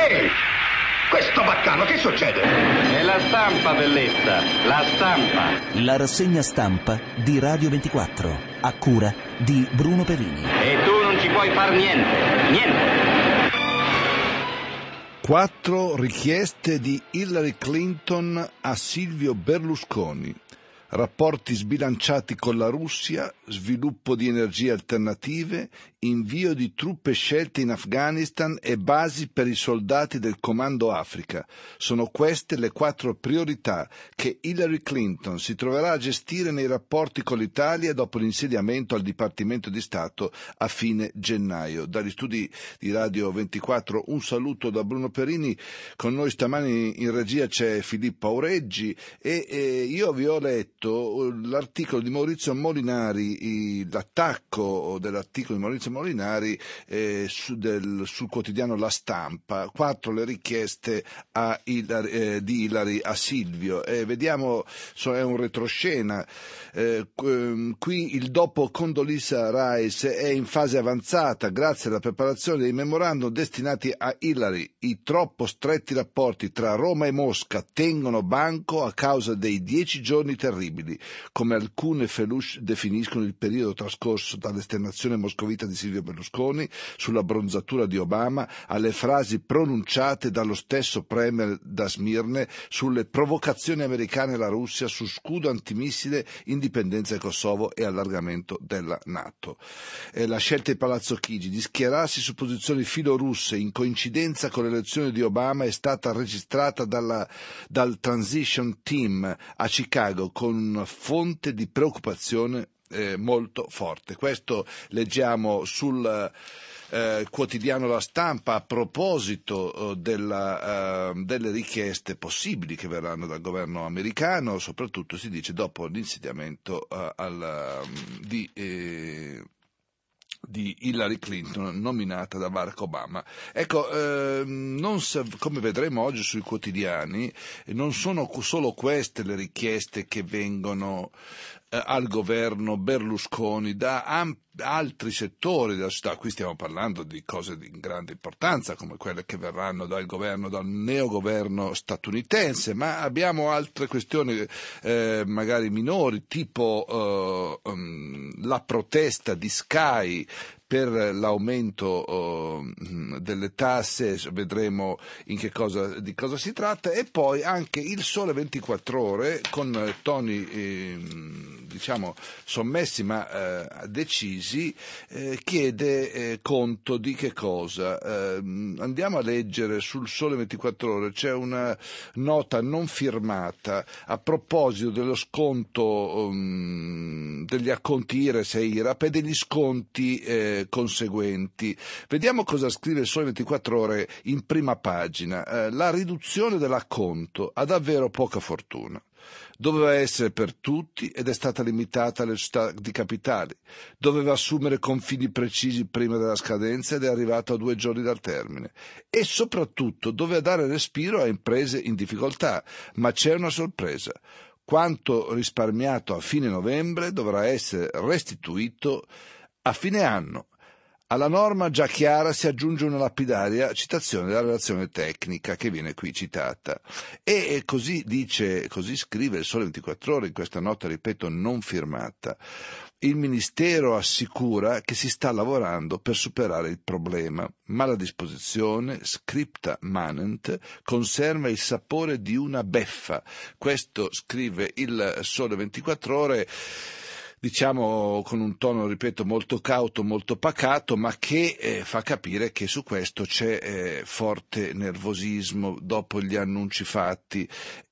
Ehi! Questo baccano, che succede? È la stampa, bellezza, la stampa. La rassegna stampa di Radio 24, a cura di Bruno Perini. E tu non ci puoi far niente, niente. 4 richieste di Hillary Clinton a Silvio Berlusconi. Rapporti sbilanciati con la Russia, sviluppo di energie alternative, invio di truppe scelte in Afghanistan e basi per i soldati del Comando Africa. Sono queste le 4 priorità che Hillary Clinton si troverà a gestire nei rapporti con l'Italia dopo l'insediamento al Dipartimento di Stato a fine gennaio. Dagli studi di Radio 24 un saluto da Bruno Perini. Con noi stamani in regia c'è Filippo Aureggi e io vi ho letto l'articolo di Maurizio Molinari, l'attacco dell'articolo di Maurizio Molinari sul quotidiano La Stampa. 4 le richieste di Hillary a Silvio. Vediamo, è un retroscena. Qui il dopo Condoleezza Rice è in fase avanzata grazie alla preparazione dei memorandum destinati a Hillary. I troppo stretti rapporti tra Roma e Mosca tengono banco a causa dei 10 giorni terribili, come alcune feluche definiscono il periodo trascorso dall'esternazione moscovita di Silvio Berlusconi sulla bronzatura di Obama alle frasi pronunciate dallo stesso premier da Smirne sulle provocazioni americane alla Russia su scudo antimissile, indipendenza del Kosovo e allargamento della NATO. La scelta di Palazzo Chigi di schierarsi su posizioni filorusse in coincidenza con l'elezione di Obama è stata registrata dal Transition Team a Chicago con una fonte di preoccupazione molto forte. Questo leggiamo sul quotidiano La Stampa a proposito delle richieste possibili che verranno dal governo americano, soprattutto si dice dopo l'insediamento di Hillary Clinton nominata da Barack Obama. Ecco, come vedremo oggi sui quotidiani, non sono solo queste le richieste che vengono al governo Berlusconi da altri settori della società. Qui stiamo parlando di cose di grande importanza come quelle che verranno dal neogoverno statunitense, ma abbiamo altre questioni magari minori, tipo la protesta di Sky per l'aumento delle tasse. Vedremo di cosa si tratta, e poi anche il Sole 24 Ore con toni sommessi ma decisi chiede conto di che cosa. Andiamo a leggere sul Sole 24 Ore, c'è una nota non firmata a proposito dello sconto degli acconti IRES e IRAP e degli sconti conseguenti. Vediamo cosa scrive il Sole 24 Ore in prima pagina. La riduzione dell'acconto ha davvero poca fortuna. Doveva essere per tutti ed è stata limitata alle società di capitali. Doveva assumere confini precisi prima della scadenza ed è arrivato a 2 giorni dal termine. E soprattutto doveva dare respiro a imprese in difficoltà. Ma c'è una sorpresa. Quanto risparmiato a fine novembre dovrà essere restituito a fine anno. Alla norma già chiara si aggiunge una lapidaria citazione della relazione tecnica che viene qui citata. E così scrive il Sole 24 Ore in questa nota, ripeto, non firmata. Il Ministero assicura che si sta lavorando per superare il problema, ma la disposizione, scripta manent, conserva il sapore di una beffa. Questo scrive il Sole 24 Ore, diciamo con un tono, ripeto, molto cauto, molto pacato, ma che fa capire che su questo c'è forte nervosismo dopo gli annunci fatti,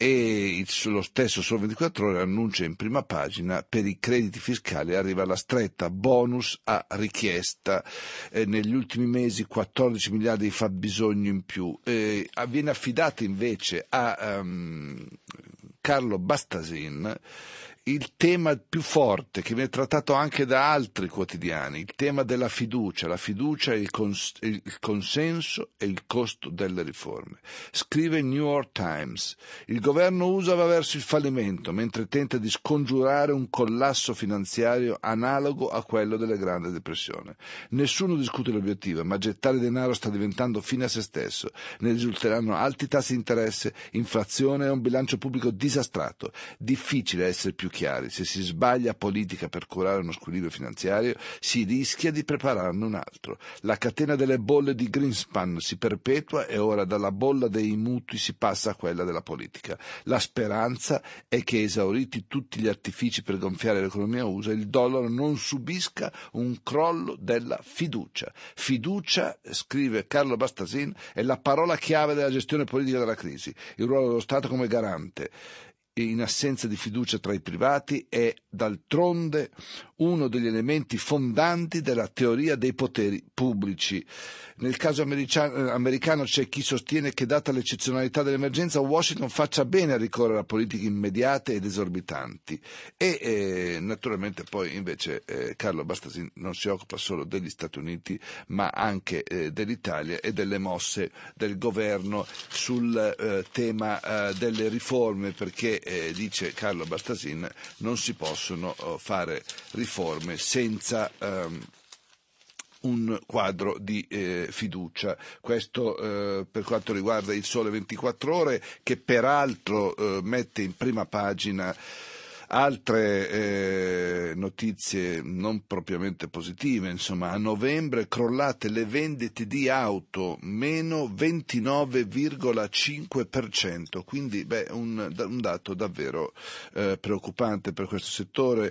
e lo stesso Sole 24 Ore annuncia in prima pagina: per i crediti fiscali arriva la stretta, bonus a richiesta, negli ultimi mesi 14 miliardi di fabbisogno in più. Viene affidata invece a Carlo Bastasin il tema più forte che viene trattato anche da altri quotidiani, il tema della fiducia, la fiducia, il consenso e il costo delle riforme. Scrive il New York Times: il governo USA va verso il fallimento mentre tenta di scongiurare un collasso finanziario analogo a quello della Grande Depressione. Nessuno discute l'obiettivo, ma gettare denaro sta diventando fine a se stesso. Ne risulteranno alti tassi di interesse, inflazione e un bilancio pubblico disastrato. Difficile essere più chiari: se si sbaglia politica per curare uno squilibrio finanziario, si rischia di prepararne un altro. La catena delle bolle di Greenspan si perpetua e ora dalla bolla dei mutui si passa a quella della politica. La speranza è che, esauriti tutti gli artifici per gonfiare l'economia USA, il dollaro non subisca un crollo della fiducia. Fiducia, scrive Carlo Bastasin, è la parola chiave della gestione politica della crisi. Il ruolo dello Stato come garante, in assenza di fiducia tra i privati, è d'altronde uno degli elementi fondanti della teoria dei poteri pubblici. Nel caso americano c'è chi sostiene che, data l'eccezionalità dell'emergenza, Washington faccia bene a ricorrere a politiche immediate ed esorbitanti. E naturalmente poi invece Carlo Bastasin non si occupa solo degli Stati Uniti, ma anche dell'Italia e delle mosse del governo sul tema delle riforme, perché dice Carlo Bastasin non si possono fare riforme senza un quadro di fiducia. Questo per quanto riguarda il Sole 24 Ore, che peraltro mette in prima pagina altre notizie non propriamente positive. Insomma, a novembre crollate le vendite di auto, meno 29,5%, quindi un dato davvero preoccupante per questo settore,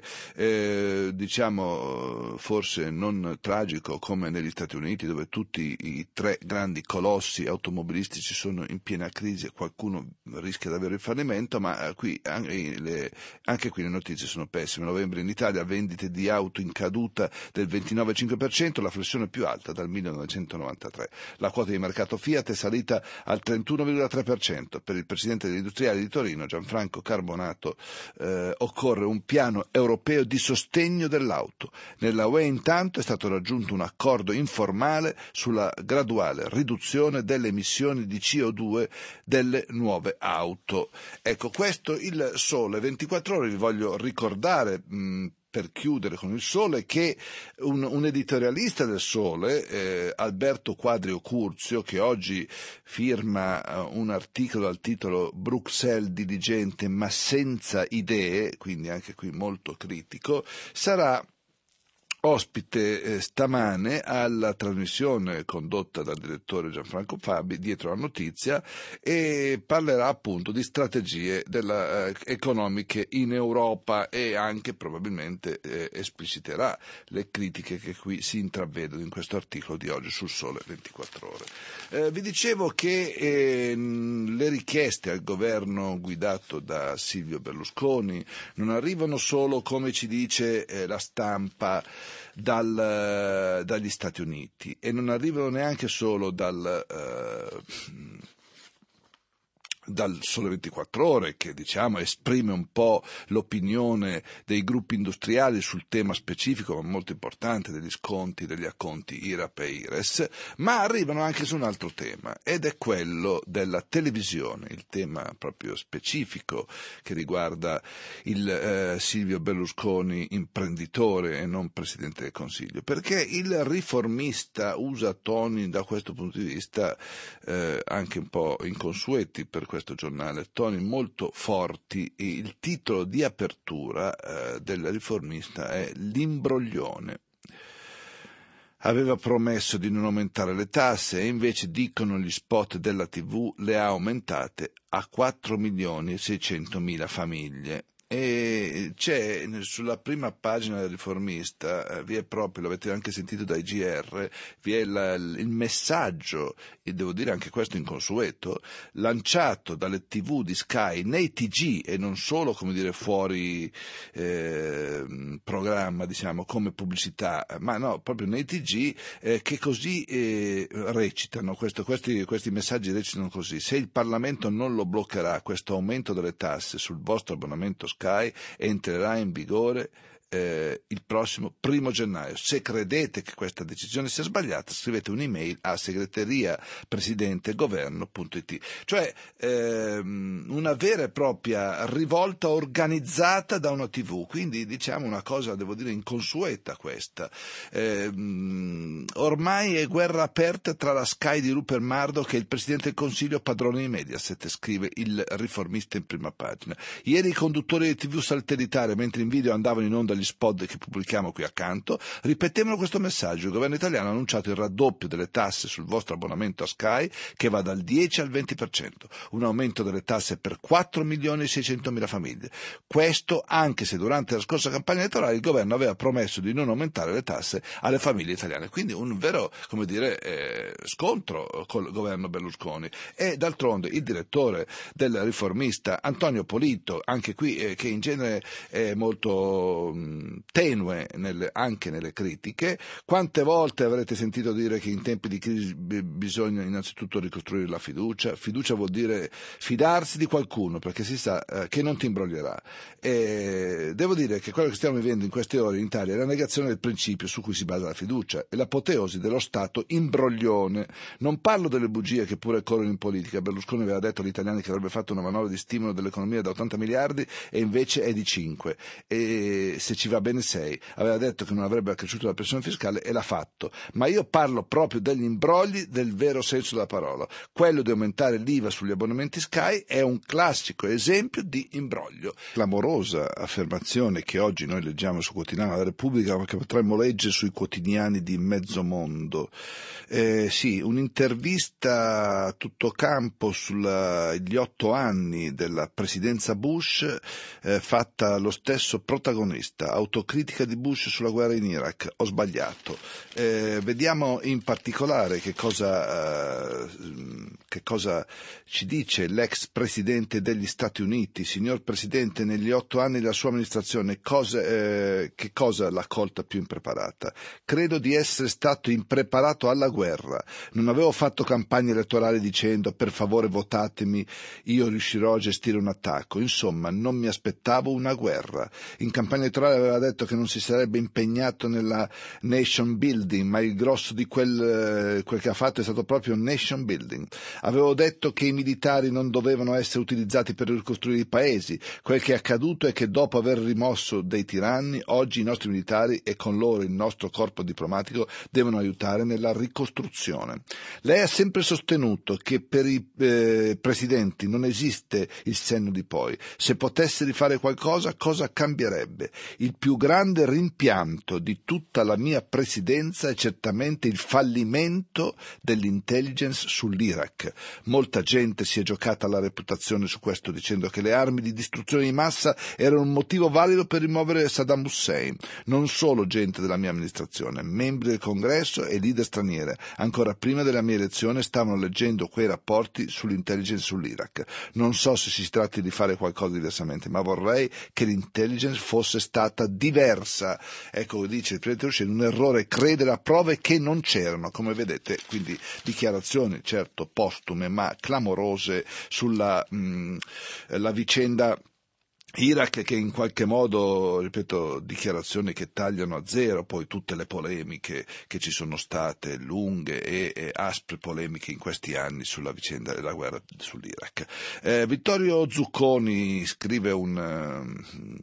diciamo forse non tragico come negli Stati Uniti, dove tutti i tre grandi colossi automobilistici sono in piena crisi e qualcuno rischia davvero il fallimento, ma qui anche qui le notizie sono pessime. A novembre in Italia vendite di auto in caduta del 29,5%, la flessione più alta dal 1993. La quota di mercato Fiat è salita al 31,3%. Per il presidente degli industriali di Torino, Gianfranco Carbonato, occorre un piano europeo di sostegno dell'auto. Nella UE intanto è stato raggiunto un accordo informale sulla graduale riduzione delle emissioni di CO2 delle nuove auto. Ecco, questo il Sole 24 Ore. Vi voglio ricordare, per chiudere con il Sole, che un editorialista del Sole, Alberto Quadrio Curzio, che oggi firma un articolo dal titolo "Bruxelles diligente ma senza idee", quindi anche qui molto critico, sarà ospite stamane alla trasmissione condotta dal direttore Gianfranco Fabi, Dietro la Notizia, e parlerà appunto di strategie economiche in Europa e anche probabilmente espliciterà le critiche che qui si intravedono in questo articolo di oggi sul Sole 24 Ore. Vi dicevo che le richieste al governo guidato da Silvio Berlusconi non arrivano solo, come ci dice la stampa, dagli Stati Uniti, e non arrivano neanche solo dal Sole 24 Ore, che diciamo esprime un po' l'opinione dei gruppi industriali sul tema specifico ma molto importante degli sconti, degli acconti IRAP e IRES, ma arrivano anche su un altro tema, ed è quello della televisione, il tema proprio specifico che riguarda il Silvio Berlusconi imprenditore e non Presidente del Consiglio, perché il Riformista usa toni da questo punto di vista anche un po' inconsueti per questo giornale, toni molto forti. Il titolo di apertura del Riformista è "L'imbroglione". Aveva promesso di non aumentare le tasse e invece, dicono gli spot della TV, le ha aumentate a 4.600.000 famiglie. E c'è sulla prima pagina del Riformista, vi è proprio, l'avete anche sentito dai GR, vi è il messaggio, e devo dire anche questo inconsueto, lanciato dalle TV di Sky nei TG e non solo, come dire, fuori programma, diciamo, come pubblicità, ma no, proprio nei TG, che così recitano, questi messaggi recitano così: se il Parlamento non lo bloccherà questo aumento delle tasse sul vostro abbonamento Sky, Sky entrerà in vigore il prossimo 1° gennaio. Se credete che questa decisione sia sbagliata, scrivete un'email a segreteriapresidentegoverno.it. Cioè una vera e propria rivolta organizzata da una TV, quindi diciamo una cosa, devo dire, inconsueta questa. Ormai è guerra aperta tra la Sky di Rupert Murdoch e il Presidente del Consiglio, padrone di Mediaset, scrive il Riformista in prima pagina. Ieri i conduttori di TV satellitare, mentre in video andavano in onda gli spot che pubblichiamo qui accanto, ripetevano questo messaggio: il governo italiano ha annunciato il raddoppio delle tasse sul vostro abbonamento a Sky, che va dal 10 al 20%, un aumento delle tasse per 4.600.000 famiglie. Questo anche se durante la scorsa campagna elettorale il governo aveva promesso di non aumentare le tasse alle famiglie italiane, quindi un vero, come dire, scontro col governo Berlusconi. E d'altronde il direttore del Riformista, Antonio Polito, anche qui che in genere è molto tenue anche nelle critiche. Quante volte avrete sentito dire che in tempi di crisi bisogna innanzitutto ricostruire la fiducia? Fiducia vuol dire fidarsi di qualcuno, perché si sa che non ti imbroglierà. E devo dire che quello che stiamo vivendo in queste ore in Italia è la negazione del principio su cui si basa la fiducia e l'apoteosi dello Stato imbroglione. Non parlo delle bugie che pure corrono in politica. Berlusconi aveva detto agli italiani che avrebbe fatto una manovra di stimolo dell'economia da 80 miliardi e invece è di 5. E se ci va bene 6, aveva detto che non avrebbe accresciuto la pressione fiscale e l'ha fatto. Ma io parlo proprio degli imbrogli del vero senso della parola. Quello di aumentare l'IVA sugli abbonamenti Sky è un classico esempio di imbroglio. Clamorosa affermazione che oggi noi leggiamo sul quotidiano della Repubblica, ma che potremmo leggere sui quotidiani di mezzo mondo. Sì, un'intervista a tutto campo sugli 8 anni della presidenza Bush, fatta allo stesso protagonista. Autocritica di Bush sulla guerra in Iraq: ho sbagliato. Vediamo in particolare che cosa ci dice l'ex presidente degli Stati Uniti. Signor Presidente, negli 8 anni della sua amministrazione che cosa l'ha colta più impreparata? Credo di essere stato impreparato alla guerra. Non avevo fatto campagna elettorale dicendo per favore votatemi, io riuscirò a gestire un attacco. Insomma, non mi aspettavo una guerra. In campagna elettorale aveva detto che non si sarebbe impegnato nella nation building, ma il grosso di quel che ha fatto è stato proprio nation building. Avevo detto che i militari non dovevano essere utilizzati per ricostruire i paesi. Quel che è accaduto è che dopo aver rimosso dei tiranni, oggi i nostri militari e con loro il nostro corpo diplomatico devono aiutare nella ricostruzione. Lei ha sempre sostenuto che per i presidenti non esiste il senno di poi. Se potesse rifare qualcosa, cosa cambierebbe? Il più grande rimpianto di tutta la mia presidenza è certamente il fallimento dell'intelligence sull'Iraq. Molta gente si è giocata la reputazione su questo, dicendo che le armi di distruzione di massa erano un motivo valido per rimuovere Saddam Hussein. Non solo gente della mia amministrazione, membri del Congresso e leader straniere, ancora prima della mia elezione, stavano leggendo quei rapporti sull'intelligence sull'Iraq. Non so se si tratti di fare qualcosa diversamente, ma vorrei che l'intelligence fosse stata diversa. Ecco, dice il Presidente Ruscelli, un errore credere a prove che non c'erano. Come vedete, quindi dichiarazioni certo postume ma clamorose sulla la vicenda Iraq, che in qualche modo, ripeto, dichiarazioni che tagliano a zero poi tutte le polemiche che ci sono state, lunghe e aspre polemiche in questi anni sulla vicenda della guerra sull'Iraq. Vittorio Zucconi scrive un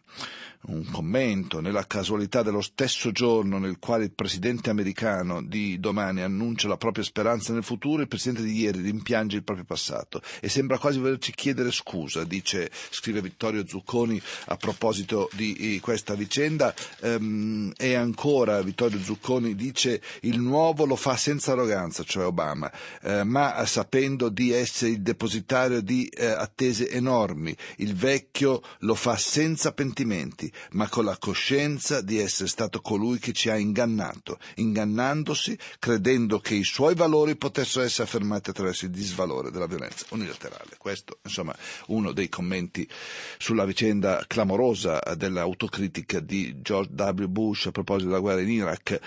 commento: nella casualità dello stesso giorno nel quale il presidente americano di domani annuncia la propria speranza nel futuro, il presidente di ieri rimpiange il proprio passato e sembra quasi volerci chiedere scusa, scrive Vittorio Zucconi a proposito di questa vicenda. E ancora Vittorio Zucconi dice: il nuovo lo fa senza arroganza, cioè Obama, ma sapendo di essere il depositario di attese enormi. Il vecchio lo fa senza pentimenti, ma con la coscienza di essere stato colui che ci ha ingannato, ingannandosi, credendo che i suoi valori potessero essere affermati attraverso il disvalore della violenza unilaterale. Questo, insomma, uno dei commenti sulla vicenda clamorosa dell'autocritica di George W. Bush a proposito della guerra in Iraq.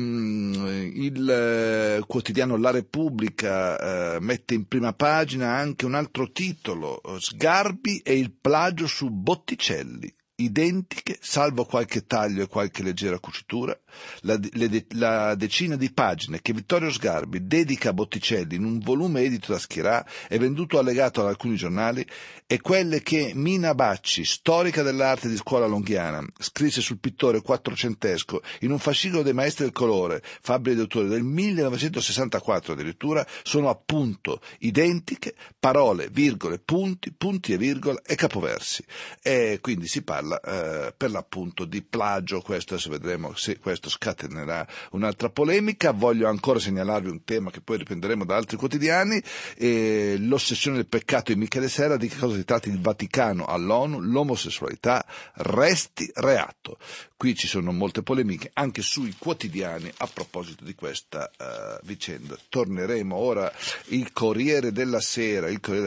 Il quotidiano La Repubblica mette in prima pagina anche un altro titolo: Sgarbi e il plagio su Botticelli. identiche, salvo qualche taglio e qualche leggera cucitura. La decina di pagine che Vittorio Sgarbi dedica a Botticelli in un volume edito da Schirà e venduto allegato ad alcuni giornali, e quelle che Mina Bacci, storica dell'arte di scuola longhiana, scrisse sul pittore quattrocentesco in un fascicolo dei maestri del colore, Fabbri ed Autori, del 1964 addirittura, sono appunto identiche, parole, virgole, punti, punti e virgola e capoversi. E quindi si parla per l'appunto di plagio. Questo adesso vedremo se questo scatenerà un'altra polemica. Voglio ancora segnalarvi un tema che poi riprenderemo da altri quotidiani, l'ossessione del peccato di Michele Serra. Di che cosa si tratta? Il Vaticano all'ONU, l'omosessualità resti reato. Qui ci sono molte polemiche anche sui quotidiani a proposito di questa vicenda. Torneremo ora. Il Corriere della Sera.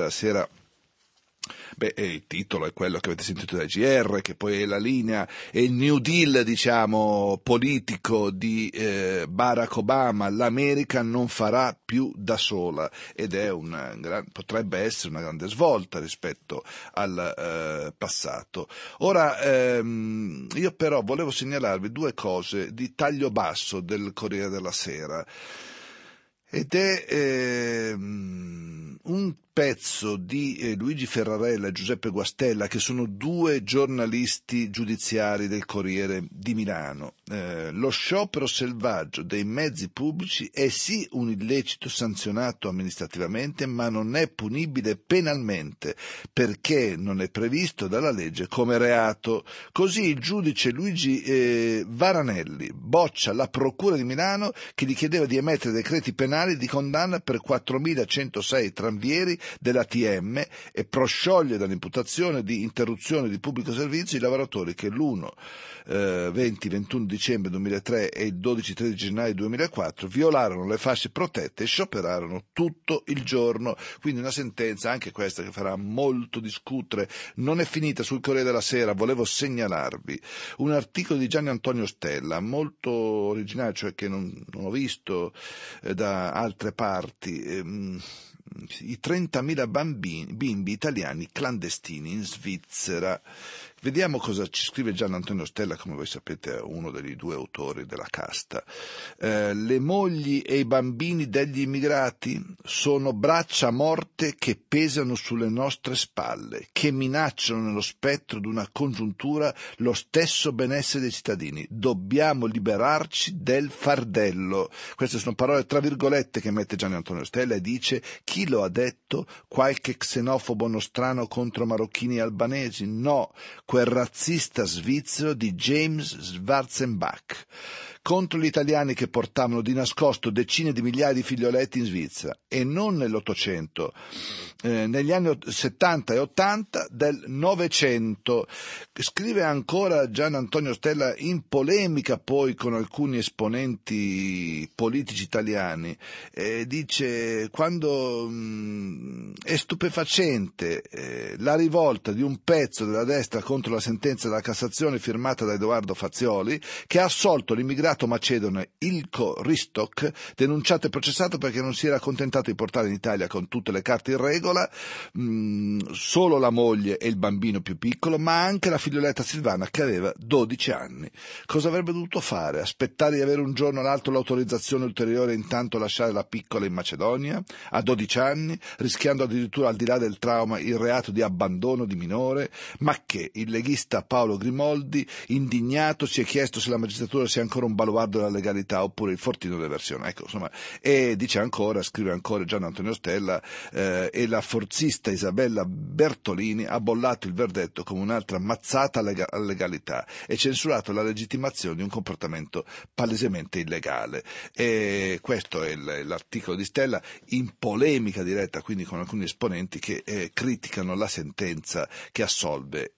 Il titolo è quello che avete sentito da GR, che poi è la linea, è il New Deal, diciamo, politico di Barack Obama. L'America non farà più da sola, ed è potrebbe essere una grande svolta rispetto al passato. Ora, io però volevo segnalarvi due cose di taglio basso del Corriere della Sera, ed è un pezzo di Luigi Ferrarella e Giuseppe Guastella, che sono due giornalisti giudiziari del Corriere di Milano. Lo sciopero selvaggio dei mezzi pubblici è sì un illecito sanzionato amministrativamente, ma non è punibile penalmente, perché non è previsto dalla legge come reato. Così il giudice Luigi Varanelli boccia la Procura di Milano, che gli chiedeva di emettere decreti penali di condanna per 4.106 tranvieri dell'ATM e proscioglie dall'imputazione di interruzione di pubblico servizio i lavoratori che l'1, 20, 21 dicembre 2003 e il 12-13 gennaio 2004 violarono le fasce protette e scioperarono tutto il giorno. Quindi una sentenza, anche questa, che farà molto discutere. Non è finita sul Corriere della Sera. Volevo segnalarvi un articolo di Gianni Antonio Stella, molto originale, cioè che non ho visto da altre parti. I 30.000 bimbi italiani clandestini in Svizzera. Vediamo cosa ci scrive Gian Antonio Stella, come voi sapete è uno degli due autori della casta. Le mogli e i bambini degli immigrati sono braccia morte che pesano sulle nostre spalle, che minacciano nello spettro di una congiuntura lo stesso benessere dei cittadini. Dobbiamo liberarci del fardello. Queste sono parole tra virgolette che mette Gian Antonio Stella, e dice: chi lo ha detto? Qualche xenofobo nostrano contro marocchini e albanesi? No, quel razzista svizzero di James Schwarzenbach, contro gli italiani che portavano di nascosto decine di migliaia di figlioletti in Svizzera, e non nell'Ottocento, negli anni 70 e 80 del Novecento. Scrive ancora Gian Antonio Stella, in polemica poi con alcuni esponenti politici italiani, dice: quando è stupefacente la rivolta di un pezzo della destra contro la sentenza della Cassazione firmata da Edoardo Fazioli, che ha assolto l'immigrato macedone Ilko Ristok, denunciato e processato perché non si era accontentato di portare in Italia con tutte le carte in regola solo la moglie e il bambino più piccolo, ma anche la figlioletta Silvana, che aveva 12 anni. Cosa avrebbe dovuto fare? Aspettare di avere un giorno o l'altro l'autorizzazione ulteriore e intanto lasciare la piccola in Macedonia a 12 anni, rischiando addirittura, al di là del trauma, il reato di abbandono di minore? Ma che il leghista Paolo Grimoldi, indignato, si è chiesto se la magistratura sia ancora un baluardo della legalità oppure il fortino dell'eversione. Ecco, insomma, e dice ancora, scrive ancora Gian Antonio Stella, e la forzista Isabella Bertolini ha bollato il verdetto come un'altra mazzata alla legalità e censurato la legittimazione di un comportamento palesemente illegale. E questo è l'articolo di Stella, in polemica diretta quindi con alcuni esponenti che criticano la sentenza che assolve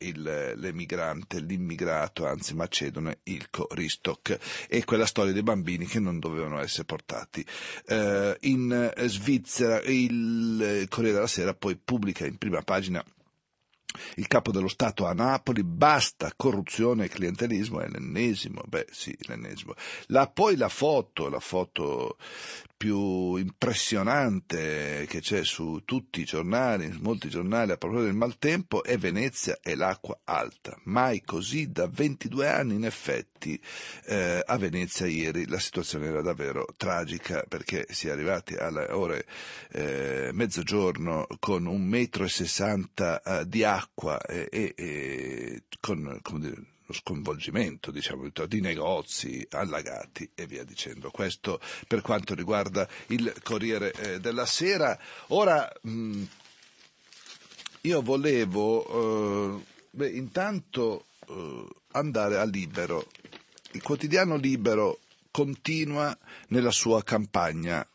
l'immigrato, anzi macedone, Ilko Ristok, e quella storia dei bambini che non dovevano essere portati in Svizzera. Il Corriere della Sera poi pubblica in prima pagina il capo dello Stato a Napoli: basta corruzione e clientelismo. È l'ennesimo, l'ennesimo. Poi la foto più impressionante che c'è su tutti i giornali, su molti giornali a proposito del maltempo, è Venezia e l'acqua alta. Mai così da 22 anni, in effetti. A Venezia ieri la situazione era davvero tragica, perché si è arrivati alle ore mezzogiorno con 1,60 m di acqua e con, come dire, lo sconvolgimento, diciamo, di negozi allagati e via dicendo. Questo per quanto riguarda il Corriere della Sera. Ora io volevo intanto andare a Libero. Il quotidiano Libero continua nella sua campagna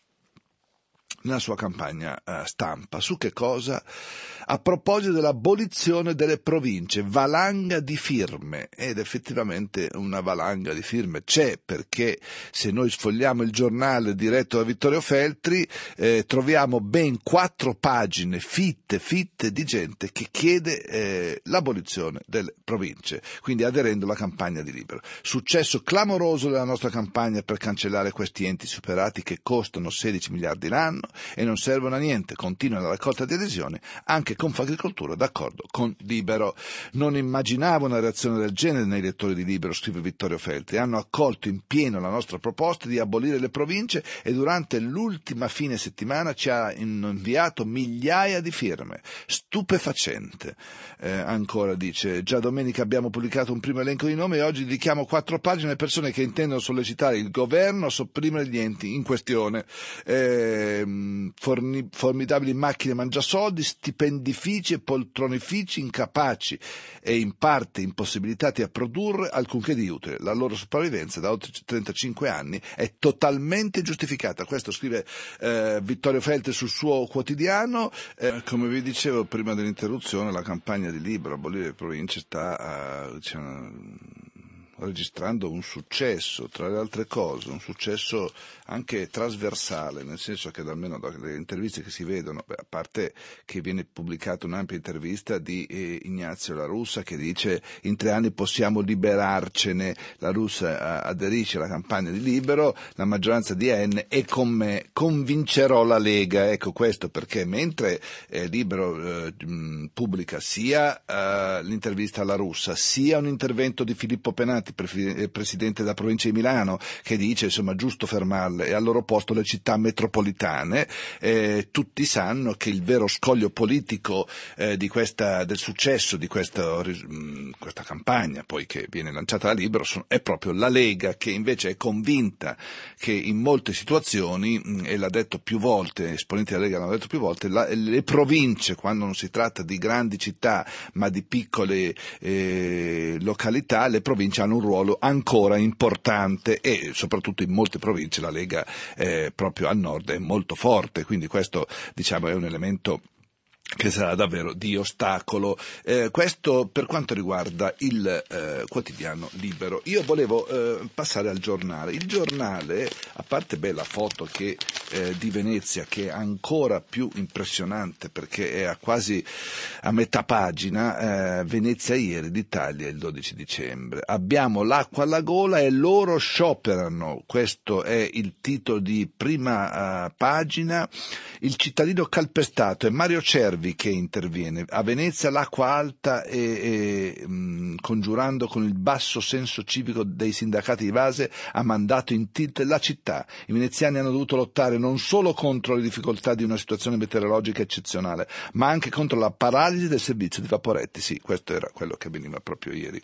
stampa. Su che cosa? A proposito dell'abolizione delle province, valanga di firme, ed effettivamente una valanga di firme c'è, perché se noi sfogliamo il giornale diretto da Vittorio Feltri troviamo ben 4 pagine fitte di gente che chiede l'abolizione delle province, quindi aderendo alla campagna di Libero. Successo clamoroso della nostra campagna per cancellare questi enti superati che costano 16 miliardi l'anno e non servono a niente, continua la raccolta di adesioni, anche Confagricoltura d'accordo con Libero. Non immaginavo una reazione del genere nei lettori di Libero, scrive Vittorio Feltri. Hanno accolto in pieno la nostra proposta di abolire le province e durante l'ultima fine settimana ci ha inviato migliaia di firme. Stupefacente. Ancora dice, già domenica abbiamo pubblicato un primo elenco di nomi e oggi dedichiamo 4 pagine a persone che intendono sollecitare il governo a sopprimere gli enti in questione. Formidabili macchine mangiasoldi, stipendifici e poltronifici incapaci e in parte impossibilitati a produrre alcunché di utile. La loro sopravvivenza da oltre 35 anni è totalmente giustificata. Questo scrive Vittorio Feltri sul suo quotidiano. Come vi dicevo prima dell'interruzione, la campagna di Libero, abolire le province, sta registrando un successo, tra le altre cose, un successo anche trasversale, nel senso che almeno dalle interviste che si vedono, a parte che viene pubblicata un'ampia intervista di Ignazio La Russa che dice in 3 anni possiamo liberarcene, La Russa aderisce alla campagna di Libero, la maggioranza di AN e con me convincerò la Lega. Ecco questo perché mentre Libero pubblica sia l'intervista alla Russa sia un intervento di Filippo Penati, presidente della provincia di Milano, che dice insomma giusto fermarle e al loro posto le città metropolitane, tutti sanno che il vero scoglio politico del successo di questa campagna poi che viene lanciata da Libero è proprio la Lega, che invece è convinta che in molte situazioni, e l'ha detto più volte, esponenti della Lega l'hanno detto più volte, le province, quando non si tratta di grandi città ma di piccole località, le province hanno un ruolo ancora importante e soprattutto in molte province la Lega proprio al nord è molto forte, quindi questo diciamo è un elemento che sarà davvero di ostacolo. Questo per quanto riguarda il quotidiano Libero. Io volevo passare al giornale. Il giornale, a parte la foto di Venezia, che è ancora più impressionante perché è quasi a metà pagina, Venezia ieri, l'Italia il 12 dicembre. Abbiamo l'acqua alla gola e loro scioperano. Questo è il titolo di prima pagina. Il cittadino calpestato è Mario Cervi che interviene. A Venezia l'acqua alta e congiurando con il basso senso civico dei sindacati di base ha mandato in tilt la città. I veneziani hanno dovuto lottare non solo contro le difficoltà di una situazione meteorologica eccezionale, ma anche contro la paralisi del servizio di vaporetti. Sì, questo era quello che avveniva proprio ieri.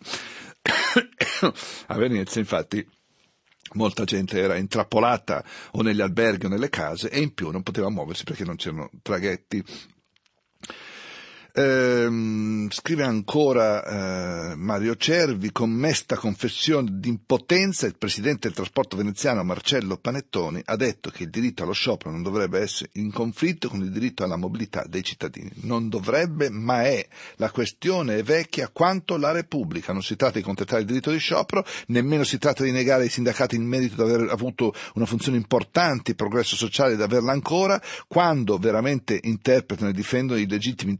A Venezia, infatti, molta gente era intrappolata o negli alberghi o nelle case e in più non poteva muoversi perché non c'erano traghetti. Scrive ancora Mario Cervi, con mesta confessione di impotenza il presidente del trasporto veneziano Marcello Panettoni ha detto che il diritto allo sciopero non dovrebbe essere in conflitto con il diritto alla mobilità dei cittadini. Non dovrebbe, ma è. La questione è vecchia quanto la Repubblica. Non si tratta di contestare il diritto di sciopero, nemmeno si tratta di negare ai sindacati il merito di aver avuto una funzione importante, il progresso sociale, di averla ancora, quando veramente interpretano e difendono i legittimi interessi dei lavoratori.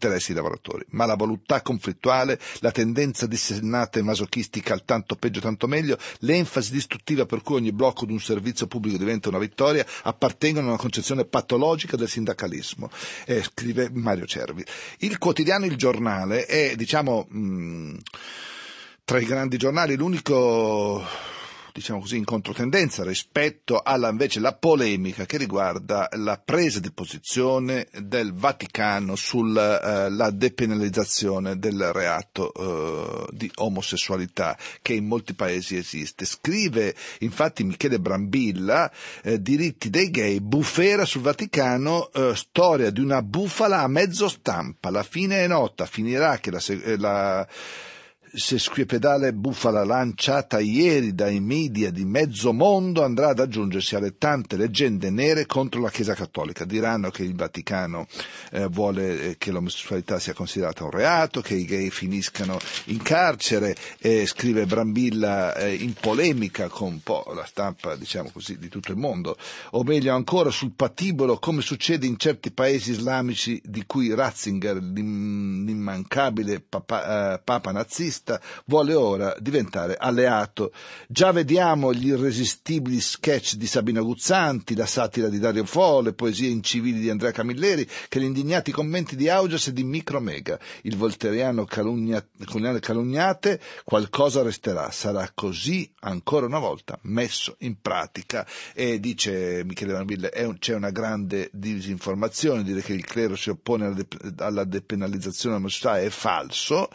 lavoratori. Ma la voluttà conflittuale, la tendenza dissennata e masochistica al tanto peggio tanto meglio, l'enfasi distruttiva per cui ogni blocco di un servizio pubblico diventa una vittoria, appartengono a una concezione patologica del sindacalismo, scrive Mario Cervi. Il quotidiano Il Giornale è, diciamo, tra i grandi giornali l'unico, diciamo così, in controtendenza rispetto alla invece la polemica che riguarda la presa di posizione del Vaticano sulla depenalizzazione del reato di omosessualità che in molti paesi esiste. Scrive infatti Michele Brambilla, diritti dei gay, bufera sul Vaticano, storia di una bufala a mezzo stampa, la fine è nota, finirà che la sesquipedale bufala lanciata ieri dai media di mezzo mondo andrà ad aggiungersi alle tante leggende nere contro la Chiesa Cattolica. Diranno che il Vaticano vuole che l'omosessualità sia considerata un reato, che i gay finiscano in carcere, scrive Brambilla in polemica con un po' la stampa, diciamo così, di tutto il mondo, o meglio ancora sul patibolo, come succede in certi paesi islamici di cui Ratzinger, l'immancabile papa nazista, vuole ora diventare alleato. Già vediamo gli irresistibili sketch di Sabina Guzzanti, la satira di Dario Fo, le poesie incivili di Andrea Camilleri, che gli indignati commenti di Augias e di Micromega. Il voltairiano calunniate, qualcosa resterà, sarà così ancora una volta messo in pratica. E dice Michele Brambilla, c'è una grande disinformazione, dire che il clero si oppone alla depenalizzazione dell'omosessualità è falso.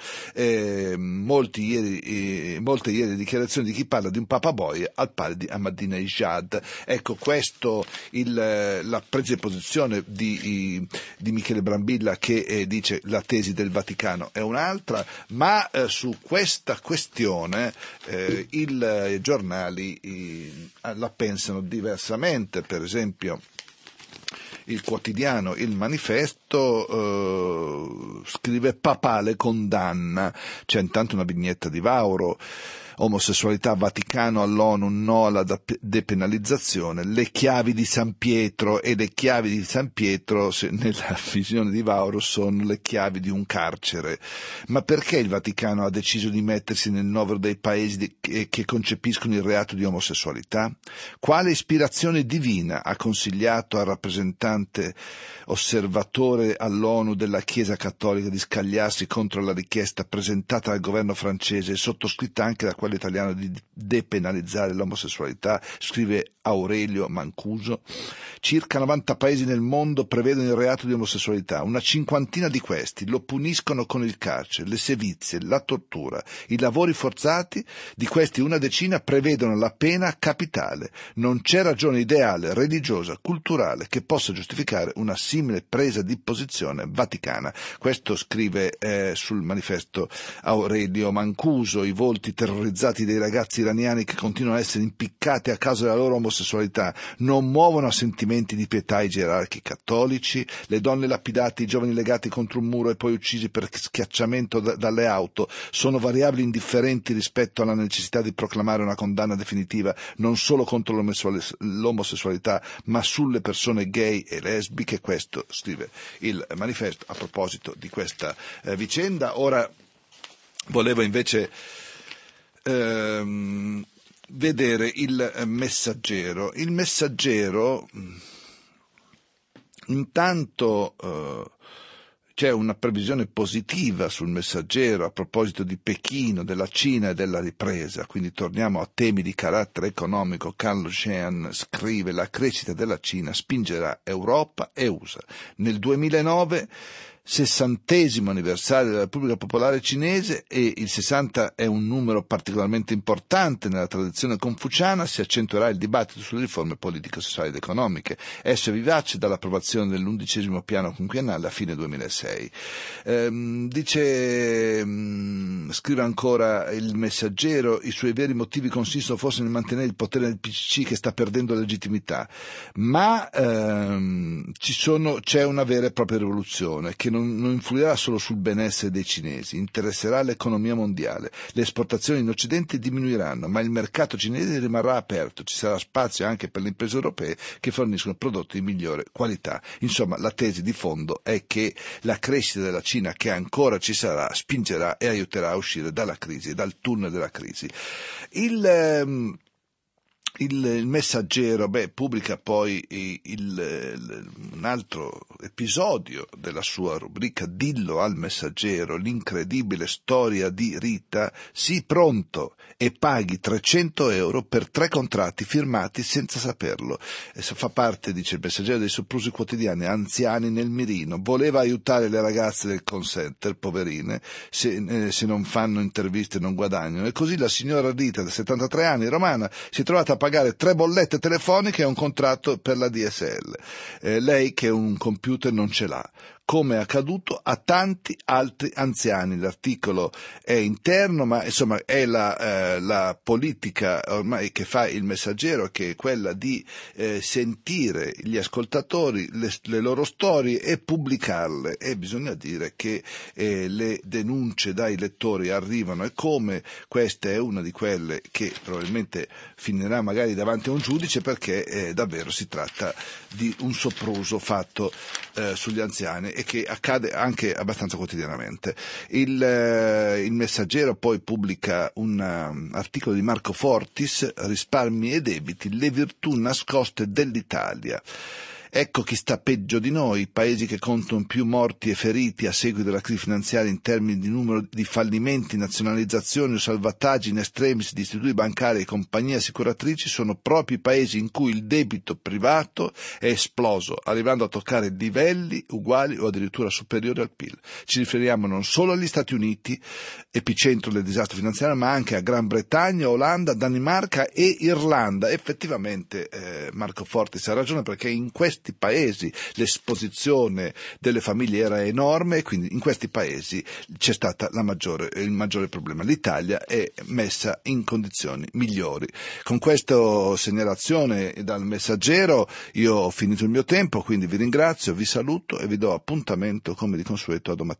Molte ieri dichiarazioni di chi parla di un Papa Boia al pari di Ahmadinejad. Ecco, questo la presa di posizione di Michele Brambilla, che dice la tesi del Vaticano è un'altra, ma su questa questione i giornali la pensano diversamente. Per esempio il quotidiano Il Manifesto scrive papale condanna, c'è intanto una vignetta di Vauro, omosessualità, Vaticano all'ONU, no alla depenalizzazione, le chiavi di San Pietro, e le chiavi di San Pietro nella visione di Vauro sono le chiavi di un carcere. Ma perché il Vaticano ha deciso di mettersi nel novero dei paesi che concepiscono il reato di omosessualità? Quale ispirazione divina ha consigliato al rappresentante osservatore all'ONU della Chiesa Cattolica di scagliarsi contro la richiesta presentata dal governo francese e sottoscritta anche da quello italiano di depenalizzare l'omosessualità, scrive Aurelio Mancuso? Circa 90 paesi nel mondo prevedono il reato di omosessualità, una cinquantina di questi lo puniscono con il carcere, le sevizie, la tortura, i lavori forzati. Di questi una decina prevedono la pena capitale. Non c'è ragione ideale, religiosa, culturale che possa giustificare una simile presa di posizione vaticana. Questo scrive sul Manifesto Aurelio Mancuso. I volti terrorizzati dei ragazzi iraniani che continuano a essere impiccati a causa della loro omosessualità non muovono a sentimenti di pietà ai gerarchi cattolici. Le donne lapidate, i giovani legati contro un muro e poi uccisi per schiacciamento dalle auto sono variabili indifferenti rispetto alla necessità di proclamare una condanna definitiva non solo contro l'omosessualità ma sulle persone gay e lesbiche. Questo scrive il Manifesto a proposito di questa vicenda. Ora volevo invece vedere il Messaggero. Il Messaggero, intanto c'è una previsione positiva sul Messaggero a proposito di Pechino, della Cina e della ripresa, quindi torniamo a temi di carattere economico. Carlo Jean scrive: la crescita della Cina spingerà Europa e USA. Nel 2009 60° anniversario della Repubblica Popolare Cinese, e il 60 è un numero particolarmente importante nella tradizione confuciana, si accentuerà il dibattito sulle riforme politiche, sociali ed economiche. Esso è vivace dall'approvazione dell'11° piano quinquennale a fine 2006. Scrive ancora il Messaggero: i suoi veri motivi consistono forse nel mantenere il potere del PCC che sta perdendo legittimità, ma c'è una vera e propria rivoluzione che non influirà solo sul benessere dei cinesi, interesserà l'economia mondiale. Le esportazioni in Occidente diminuiranno, ma il mercato cinese rimarrà aperto, ci sarà spazio anche per le imprese europee che forniscono prodotti di migliore qualità. Insomma, la tesi di fondo è che la crescita della Cina, che ancora ci sarà, spingerà e aiuterà a uscire dalla crisi, dal tunnel della crisi. Il Messaggero pubblica poi un altro episodio della sua rubrica Dillo al Messaggero, l'incredibile storia di Rita. Sii pronto e paghi 300 euro per 3 contratti firmati senza saperlo. E fa parte, dice il Messaggero, dei soprusi quotidiani. Anziani nel mirino, voleva aiutare le ragazze del call center, poverine, se non fanno interviste non guadagnano, e così la signora Rita, da 73 anni, romana, si è trovata a pagare 3 bollette telefoniche e un contratto per la DSL. Lei che un computer non ce l'ha, come è accaduto a tanti altri anziani. L'articolo è interno, ma insomma è la politica ormai che fa il Messaggero, che è quella di sentire gli ascoltatori, le loro storie e pubblicarle, e bisogna dire che le denunce dai lettori arrivano, e come questa è una di quelle che probabilmente finirà magari davanti a un giudice, perché davvero si tratta di un sopruso fatto sugli anziani, e che accade anche abbastanza quotidianamente. Il Messaggero poi pubblica un articolo di Marco Fortis, Risparmi e debiti, le virtù nascoste dell'Italia. Ecco chi sta peggio di noi, paesi che contano più morti e feriti a seguito della crisi finanziaria in termini di numero di fallimenti, nazionalizzazioni o salvataggi in extremis di istituti bancari e compagnie assicuratrici, sono proprio i paesi in cui il debito privato è esploso, arrivando a toccare livelli uguali o addirittura superiori al PIL. Ci riferiamo non solo agli Stati Uniti, epicentro del disastro finanziario, ma anche a Gran Bretagna, Olanda, Danimarca e Irlanda. Effettivamente Marco Fortis ha ragione, perché in questi paesi l'esposizione delle famiglie era enorme, e quindi in questi paesi c'è stata il maggiore problema. L'Italia è messa in condizioni migliori. Con questa segnalazione dal Messaggero io ho finito il mio tempo, quindi vi ringrazio, vi saluto e vi do appuntamento come di consueto a domattina.